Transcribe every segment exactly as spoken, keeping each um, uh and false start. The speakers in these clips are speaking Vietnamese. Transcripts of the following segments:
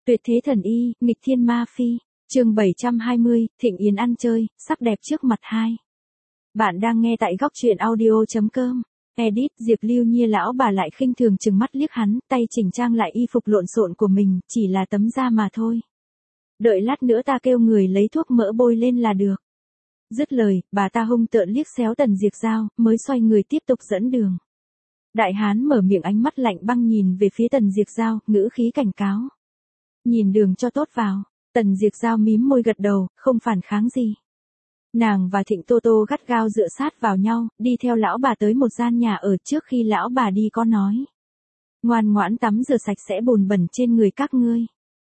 Tuyệt thế thần y, nghịch thiên ma phi. Chương bảy trăm hai mươi, Thịnh Yến ăn chơi, sắc đẹp trước mặt hai. Bạn đang nghe tại góc truyện audio chấm com. Edit, Diệp Lưu Nhiên lão bà lại khinh thường chừng mắt liếc hắn, tay chỉnh trang lại y phục lộn xộn của mình, chỉ là tấm da mà thôi. Đợi lát nữa ta kêu người lấy thuốc mỡ bôi lên là được. Dứt lời, bà ta hung tợn liếc xéo Tần Diệp Giao, mới xoay người tiếp tục dẫn đường. Đại hán mở miệng, ánh mắt lạnh băng nhìn về phía Tần Diệp Giao, ngữ khí cảnh cáo. Nhìn đường cho tốt vào. Tần Diệp Giao mím môi gật đầu, không phản kháng gì. Nàng và Thịnh Tô Tô gắt gao dựa sát vào nhau, đi theo lão bà tới một gian nhà ở. Trước khi lão bà đi có nói. Ngoan ngoãn tắm rửa sạch sẽ bùn bẩn trên người các ngươi.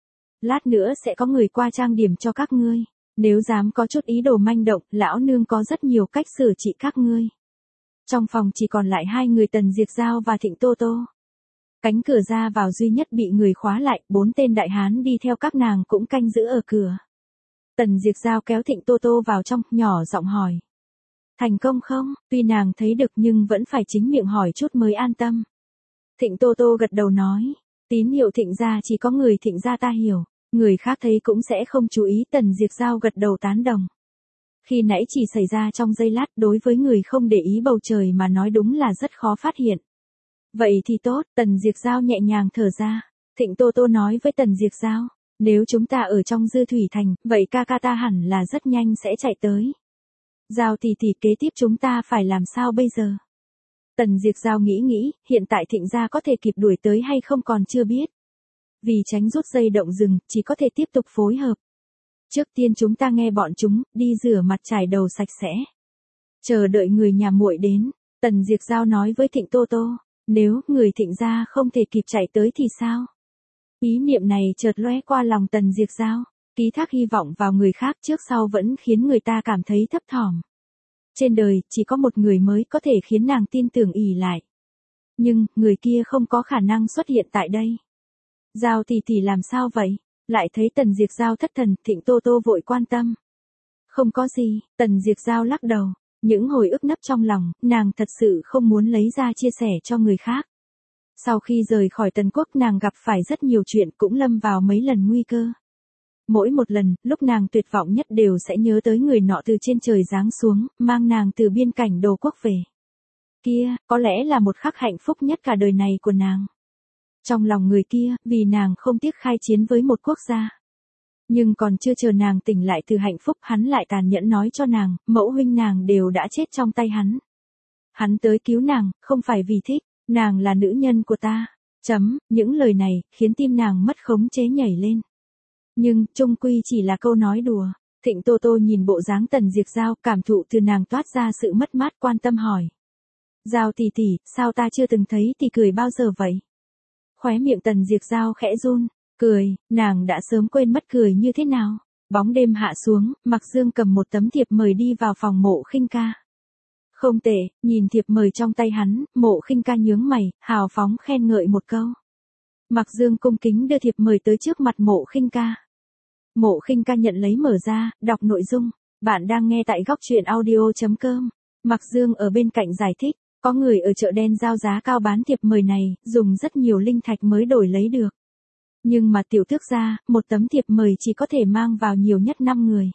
Lát nữa sẽ có người qua trang điểm cho các ngươi. Nếu dám có chút ý đồ manh động, lão nương có rất nhiều cách xử trị các ngươi. Trong phòng chỉ còn lại hai người Tần Diệp Giao và Thịnh Tô Tô. Cánh cửa ra vào duy nhất bị người khóa lại, bốn tên đại hán đi theo các nàng cũng canh giữ ở cửa. Tần Diệp Giao kéo Thịnh Tô Tô vào trong, nhỏ giọng hỏi. Thành công không? Tuy nàng thấy được nhưng vẫn phải chính miệng hỏi chút mới an tâm. Thịnh Tô Tô gật đầu nói. Tín hiệu Thịnh gia chỉ có người Thịnh gia ta hiểu, người khác thấy cũng sẽ không chú ý. Tần Diệp Giao gật đầu tán đồng. Khi nãy chỉ xảy ra trong giây lát, đối với người không để ý bầu trời mà nói đúng là rất khó phát hiện. Vậy thì tốt, Tần Diệp Giao nhẹ nhàng thở ra. Thịnh Tô Tô nói với Tần Diệp Giao, nếu chúng ta ở trong Dư Thủy Thành, vậy ca ca ta hẳn là rất nhanh sẽ chạy tới. Giao tỷ tỷ, kế tiếp chúng ta phải làm sao bây giờ? Tần Diệp Giao nghĩ nghĩ, hiện tại Thịnh gia có thể kịp đuổi tới hay không còn chưa biết. Vì tránh rút dây động rừng, chỉ có thể tiếp tục phối hợp. Trước tiên chúng ta nghe bọn chúng, đi rửa mặt trải đầu sạch sẽ. Chờ đợi người nhà muội đến, Tần Diệp Giao nói với Thịnh Tô Tô. Nếu người Thịnh gia không thể kịp chạy tới thì sao? Ý niệm này chợt lóe qua lòng Tần Diệp Giao, ký thác hy vọng vào người khác trước sau vẫn khiến người ta cảm thấy thấp thỏm. Trên đời, chỉ có một người mới có thể khiến nàng tin tưởng ỷ lại. Nhưng, người kia không có khả năng xuất hiện tại đây. Giao tỷ tỷ làm sao vậy? Lại thấy Tần Diệp Giao thất thần, Thịnh Tô Tô vội quan tâm. Không có gì, Tần Diệp Giao lắc đầu. Những hồi ức nấp trong lòng, nàng thật sự không muốn lấy ra chia sẻ cho người khác. Sau khi rời khỏi Tần Quốc, nàng gặp phải rất nhiều chuyện, cũng lâm vào mấy lần nguy cơ. Mỗi một lần, lúc nàng tuyệt vọng nhất đều sẽ nhớ tới người nọ từ trên trời giáng xuống, mang nàng từ biên cảnh Đồ Quốc về. Kia, có lẽ là một khắc hạnh phúc nhất cả đời này của nàng. Trong lòng người kia, vì nàng không tiếc khai chiến với một quốc gia. Nhưng còn chưa chờ nàng tỉnh lại từ hạnh phúc, hắn lại tàn nhẫn nói cho nàng, mẫu huynh nàng đều đã chết trong tay hắn. Hắn tới cứu nàng, không phải vì thích, nàng là nữ nhân của ta. Chấm, những lời này, khiến tim nàng mất khống chế nhảy lên. Nhưng, chung quy chỉ là câu nói đùa. Thịnh Tô Tô nhìn bộ dáng Tần Diệp Giao, cảm thụ từ nàng toát ra sự mất mát, quan tâm hỏi. Giao tỷ tỷ, sao ta chưa từng thấy tỷ cười bao giờ vậy? Khóe miệng Tần Diệp Giao khẽ run. Cười, nàng đã sớm quên mất cười như thế nào. Bóng đêm hạ xuống, Mạc Dương cầm một tấm thiệp mời đi vào phòng Mộ Khinh Ca. Không tệ, nhìn thiệp mời trong tay hắn, Mộ Khinh Ca nhướng mày, hào phóng khen ngợi một câu. Mạc Dương cung kính đưa thiệp mời tới trước mặt Mộ Khinh Ca. Mộ Khinh Ca nhận lấy mở ra, đọc nội dung. Bạn đang nghe tại góc truyện audio chấm com. Mạc Dương ở bên cạnh giải thích, có người ở chợ đen giao giá cao bán thiệp mời này, dùng rất nhiều linh thạch mới đổi lấy được. Nhưng mà tiểu tước gia, một tấm thiệp mời chỉ có thể mang vào nhiều nhất năm người.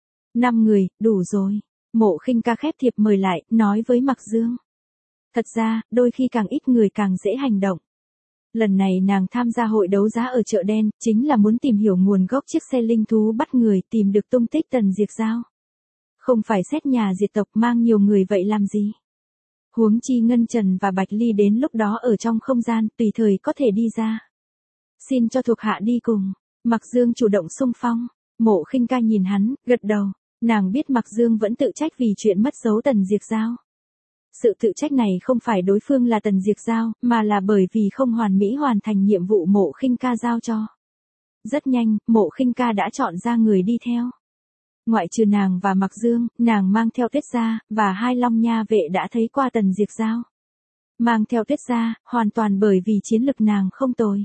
năm người, đủ rồi. Mộ Khinh Ca khép thiệp mời lại, nói với Mạc Dương. Thật ra, đôi khi càng ít người càng dễ hành động. Lần này nàng tham gia hội đấu giá ở chợ đen, chính là muốn tìm hiểu nguồn gốc chiếc xe linh thú bắt người, tìm được tung tích Tần Diệp Giao. Không phải xét nhà diệt tộc, mang nhiều người vậy làm gì? Huống chi Ngân Trần và Bạch Ly đến lúc đó ở trong không gian, tùy thời có thể đi ra. Xin cho thuộc hạ đi cùng. Mạc Dương chủ động xung phong. Mộ Khinh Ca nhìn hắn, gật đầu. Nàng biết Mạc Dương vẫn tự trách vì chuyện mất dấu Tần Diệp Giao. Sự tự trách này không phải đối phương là Tần Diệp Giao, mà là bởi vì không hoàn mỹ hoàn thành nhiệm vụ Mộ Khinh Ca giao cho. Rất nhanh, Mộ Khinh Ca đã chọn ra người đi theo. Ngoại trừ nàng và Mạc Dương, nàng mang theo Tuyết Gia, và hai Long Nha vệ đã thấy qua Tần Diệp Giao. Mang theo Tuyết Gia, hoàn toàn bởi vì chiến lực nàng không tồi.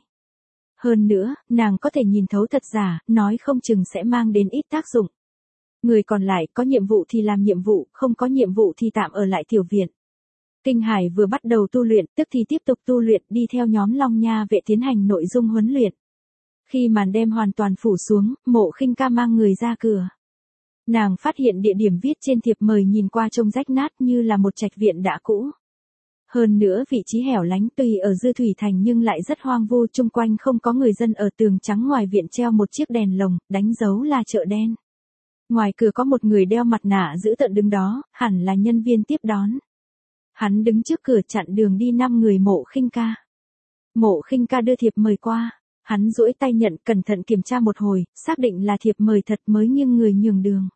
Hơn nữa, nàng có thể nhìn thấu thật giả, nói không chừng sẽ mang đến ít tác dụng. Người còn lại có nhiệm vụ thì làm nhiệm vụ, không có nhiệm vụ thì tạm ở lại tiểu viện. Kinh Hải vừa bắt đầu tu luyện, tức thì tiếp tục tu luyện, đi theo nhóm Long Nha vệ tiến hành nội dung huấn luyện. Khi màn đêm hoàn toàn phủ xuống, Mộ Khinh Ca mang người ra cửa. Nàng phát hiện địa điểm viết trên thiệp mời nhìn qua trông rách nát như là một trạch viện đã cũ. Hơn nữa vị trí hẻo lánh tuy ở Dư Thủy Thành nhưng lại rất hoang vu, chung quanh không có người dân, ở tường trắng ngoài viện treo một chiếc đèn lồng, đánh dấu là chợ đen. Ngoài cửa có một người đeo mặt nạ giữ tợn đứng đó, hẳn là nhân viên tiếp đón. Hắn đứng trước cửa chặn đường đi năm người Mộ Khinh Ca. Mộ Khinh Ca đưa thiệp mời qua, hắn duỗi tay nhận, cẩn thận kiểm tra một hồi, xác định là thiệp mời thật mới nghiêng người nhường đường.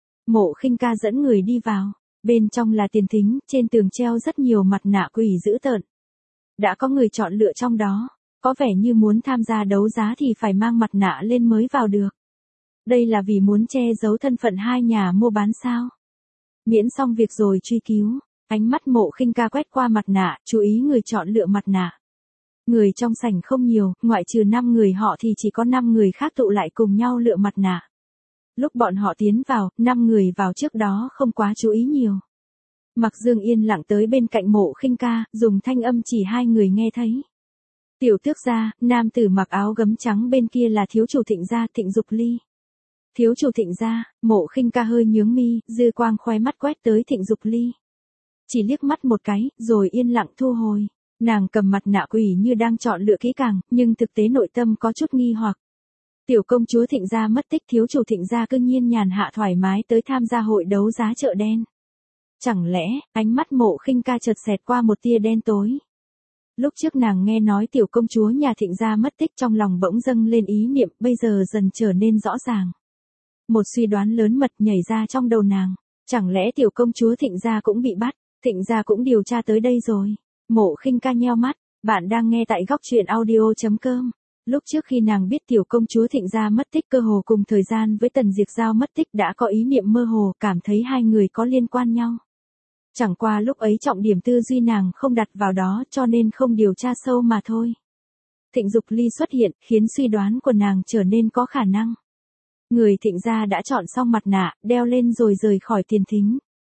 Mộ Khinh Ca dẫn người đi vào, bên trong là tiền thính, trên tường treo rất nhiều mặt nạ quỷ dữ tợn. Đã có người chọn lựa trong đó, có vẻ như muốn tham gia đấu giá thì phải mang mặt nạ lên mới vào được. Đây là vì muốn che giấu thân phận hai nhà mua bán sao? Miễn xong việc rồi truy cứu, ánh mắt Mộ Khinh Ca quét qua mặt nạ, chú ý người chọn lựa mặt nạ. Người trong sảnh không nhiều, ngoại trừ năm người họ thì chỉ có năm người khác tụ lại cùng nhau lựa mặt nạ. Lúc bọn họ tiến vào, năm người vào trước đó không quá chú ý nhiều. Mặc Dương yên lặng tới bên cạnh Mộ Khinh Ca, dùng thanh âm chỉ hai người nghe thấy. Tiểu tước gia, nam tử mặc áo gấm trắng bên kia là thiếu chủ Thịnh gia, Thịnh Dục Ly. Thiếu chủ Thịnh gia, Mộ Khinh Ca hơi nhướng mi, dư quang khoe mắt quét tới Thịnh Dục Ly. Chỉ liếc mắt một cái, rồi yên lặng thu hồi. Nàng cầm mặt nạ quỷ như đang chọn lựa kỹ càng, nhưng thực tế nội tâm có chút nghi hoặc. Tiểu công chúa Thịnh gia mất tích, thiếu chủ Thịnh gia cư nhiên nhàn hạ thoải mái tới tham gia hội đấu giá chợ đen. Chẳng lẽ, ánh mắt Mộ Khinh Ca chợt xẹt qua một tia đen tối. Lúc trước nàng nghe nói tiểu công chúa nhà Thịnh gia mất tích, trong lòng bỗng dâng lên ý niệm, bây giờ dần trở nên rõ ràng. Một suy đoán lớn mật nhảy ra trong đầu nàng, chẳng lẽ tiểu công chúa Thịnh gia cũng bị bắt, Thịnh gia cũng điều tra tới đây rồi. Mộ Khinh Ca nheo mắt, bạn đang nghe tại góc truyện audio chấm com. Lúc trước khi nàng biết tiểu công chúa Thịnh gia mất tích cơ hồ cùng thời gian với Tần Diệp Giao mất tích, đã có ý niệm mơ hồ, cảm thấy hai người có liên quan nhau. Chẳng qua lúc ấy trọng điểm tư duy nàng không đặt vào đó, cho nên không điều tra sâu mà thôi. Thịnh Dục Ly xuất hiện, khiến suy đoán của nàng trở nên có khả năng. Người Thịnh gia đã chọn xong mặt nạ, đeo lên rồi rời khỏi tiền thính.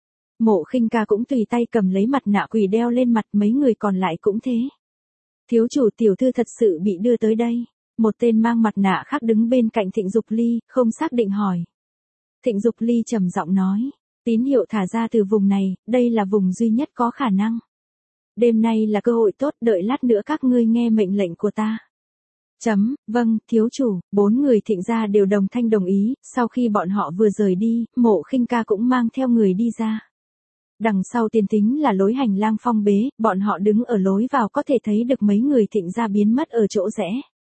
Mộ Khinh Ca cũng tùy tay cầm lấy mặt nạ quỷ đeo lên mặt, mấy người còn lại cũng thế. Thiếu chủ tiểu thư thật sự bị đưa tới đây. Một tên mang mặt nạ khác đứng bên cạnh Thịnh Dục Ly, không xác định hỏi. Thịnh Dục Ly trầm giọng nói, tín hiệu thả ra từ vùng này, đây là vùng duy nhất có khả năng. Đêm nay là cơ hội tốt, đợi lát nữa các ngươi nghe mệnh lệnh của ta. Chấm, vâng, thiếu chủ, bốn người Thịnh gia đều đồng thanh đồng ý, sau khi bọn họ vừa rời đi, Mộ Khinh Ca cũng mang theo người đi ra. Đằng sau tiền thính là lối hành lang phong bế, bọn họ đứng ở lối vào có thể thấy được mấy người Thịnh gia biến mất ở chỗ rẽ.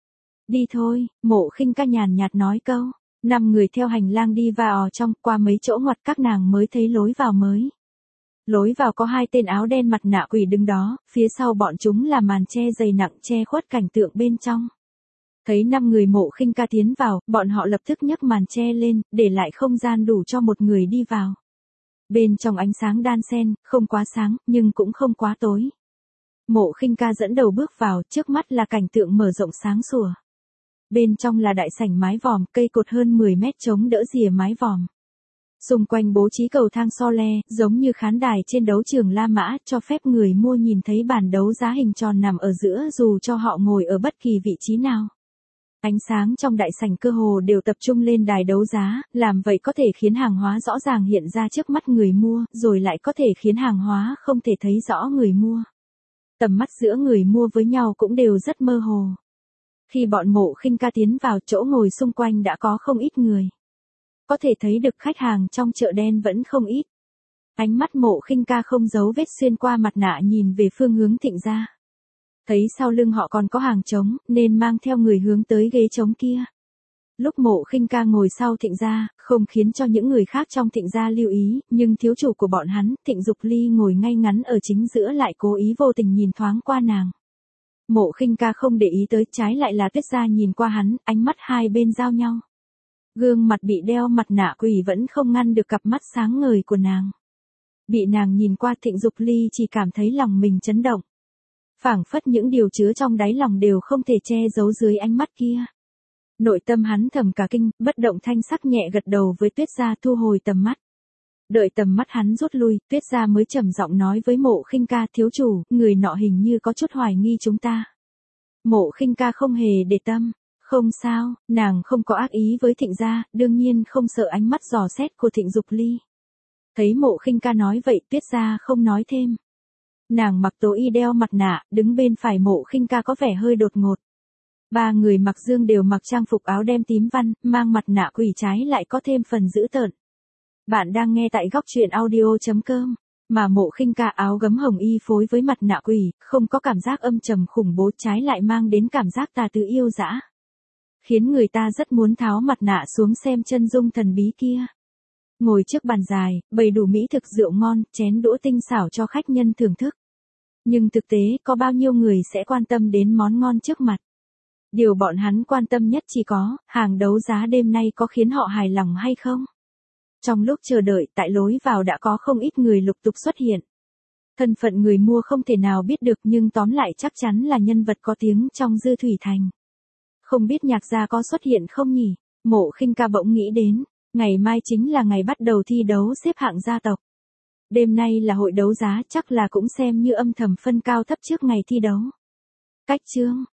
Đi thôi, Mộ Khinh Ca nhàn nhạt nói câu. Năm người theo hành lang đi vào trong, qua mấy chỗ ngoặt các nàng mới thấy lối vào mới. Lối vào có hai tên áo đen mặt nạ quỷ đứng đó, phía sau bọn chúng là màn che dày nặng che khuất cảnh tượng bên trong. Thấy năm người Mộ Khinh Ca tiến vào, bọn họ lập tức nhấc màn che lên, để lại không gian đủ cho một người đi vào. Bên trong ánh sáng đan xen, không quá sáng, nhưng cũng không quá tối. Mộ Khinh Ca dẫn đầu bước vào, trước mắt là cảnh tượng mở rộng sáng sủa. Bên trong là đại sảnh mái vòm, cây cột hơn mười mét chống đỡ rìa mái vòm. Xung quanh bố trí cầu thang so le, giống như khán đài trên đấu trường La Mã, cho phép người mua nhìn thấy bàn đấu giá hình tròn nằm ở giữa dù cho họ ngồi ở bất kỳ vị trí nào. Ánh sáng trong đại sảnh cơ hồ đều tập trung lên đài đấu giá, làm vậy có thể khiến hàng hóa rõ ràng hiện ra trước mắt người mua, rồi lại có thể khiến hàng hóa không thể thấy rõ người mua. Tầm mắt giữa người mua với nhau cũng đều rất mơ hồ. Khi bọn Mộ Khinh Ca tiến vào, chỗ ngồi xung quanh đã có không ít người. Có thể thấy được khách hàng trong chợ đen vẫn không ít. Ánh mắt Mộ Khinh Ca không giấu vết xuyên qua mặt nạ nhìn về phương hướng Thịnh gia. Thấy sau lưng họ còn có hàng trống, nên mang theo người hướng tới ghế trống kia. Lúc Mộ Khinh Ca ngồi sau Thịnh gia, không khiến cho những người khác trong Thịnh gia lưu ý, nhưng thiếu chủ của bọn hắn, Thịnh Dục Ly ngồi ngay ngắn ở chính giữa lại cố ý vô tình nhìn thoáng qua nàng. Mộ Khinh Ca không để ý tới, trái lại là Tuyết gia nhìn qua hắn, ánh mắt hai bên giao nhau. Gương mặt bị đeo mặt nạ quỷ vẫn không ngăn được cặp mắt sáng ngời của nàng. Bị nàng nhìn qua, Thịnh Dục Ly chỉ cảm thấy lòng mình chấn động. Phảng phất những điều chứa trong đáy lòng đều không thể che giấu dưới ánh mắt kia. Nội tâm hắn thầm cả kinh, bất động thanh sắc nhẹ gật đầu với Tuyết gia thu hồi tầm mắt. Đợi tầm mắt hắn rút lui, Tuyết gia mới trầm giọng nói với Mộ Khinh Ca, thiếu chủ, người nọ hình như có chút hoài nghi chúng ta. Mộ Khinh Ca không hề để tâm, Không sao, nàng không có ác ý với Thịnh gia, đương nhiên không sợ ánh mắt dò xét của Thịnh Dục Ly. Thấy Mộ Khinh Ca nói vậy, Tuyết Gia không nói thêm. Nàng mặc tố y đeo mặt nạ, đứng bên phải Mộ Khinh Ca có vẻ hơi đột ngột. Ba người mặc dương đều mặc trang phục áo đen tím văn, mang mặt nạ quỷ trái lại có thêm phần dữ tợn. Bạn đang nghe tại góc truyện audio chấm com. Mà Mộ Khinh Ca áo gấm hồng y phối với mặt nạ quỷ, không có cảm giác âm trầm khủng bố, trái lại mang đến cảm giác tà tư yêu dã. Khiến người ta rất muốn tháo mặt nạ xuống xem chân dung thần bí kia. Ngồi trước bàn dài, bày đủ mỹ thực rượu ngon, chén đũa tinh xảo cho khách nhân thưởng thức. Nhưng thực tế, có bao nhiêu người sẽ quan tâm đến món ngon trước mặt? Điều bọn hắn quan tâm nhất chỉ có, hàng đấu giá đêm nay có khiến họ hài lòng hay không? Trong lúc chờ đợi, tại lối vào đã có không ít người lục tục xuất hiện. Thân phận người mua không thể nào biết được, nhưng tóm lại chắc chắn là nhân vật có tiếng trong Dư Thủy Thành. Không biết Nhạc gia có xuất hiện không nhỉ? Mộ Khinh Ca bỗng nghĩ đến, ngày mai chính là ngày bắt đầu thi đấu xếp hạng gia tộc. Đêm nay là hội đấu giá, chắc là cũng xem như âm thầm phân cao thấp trước ngày thi đấu. Cách chương,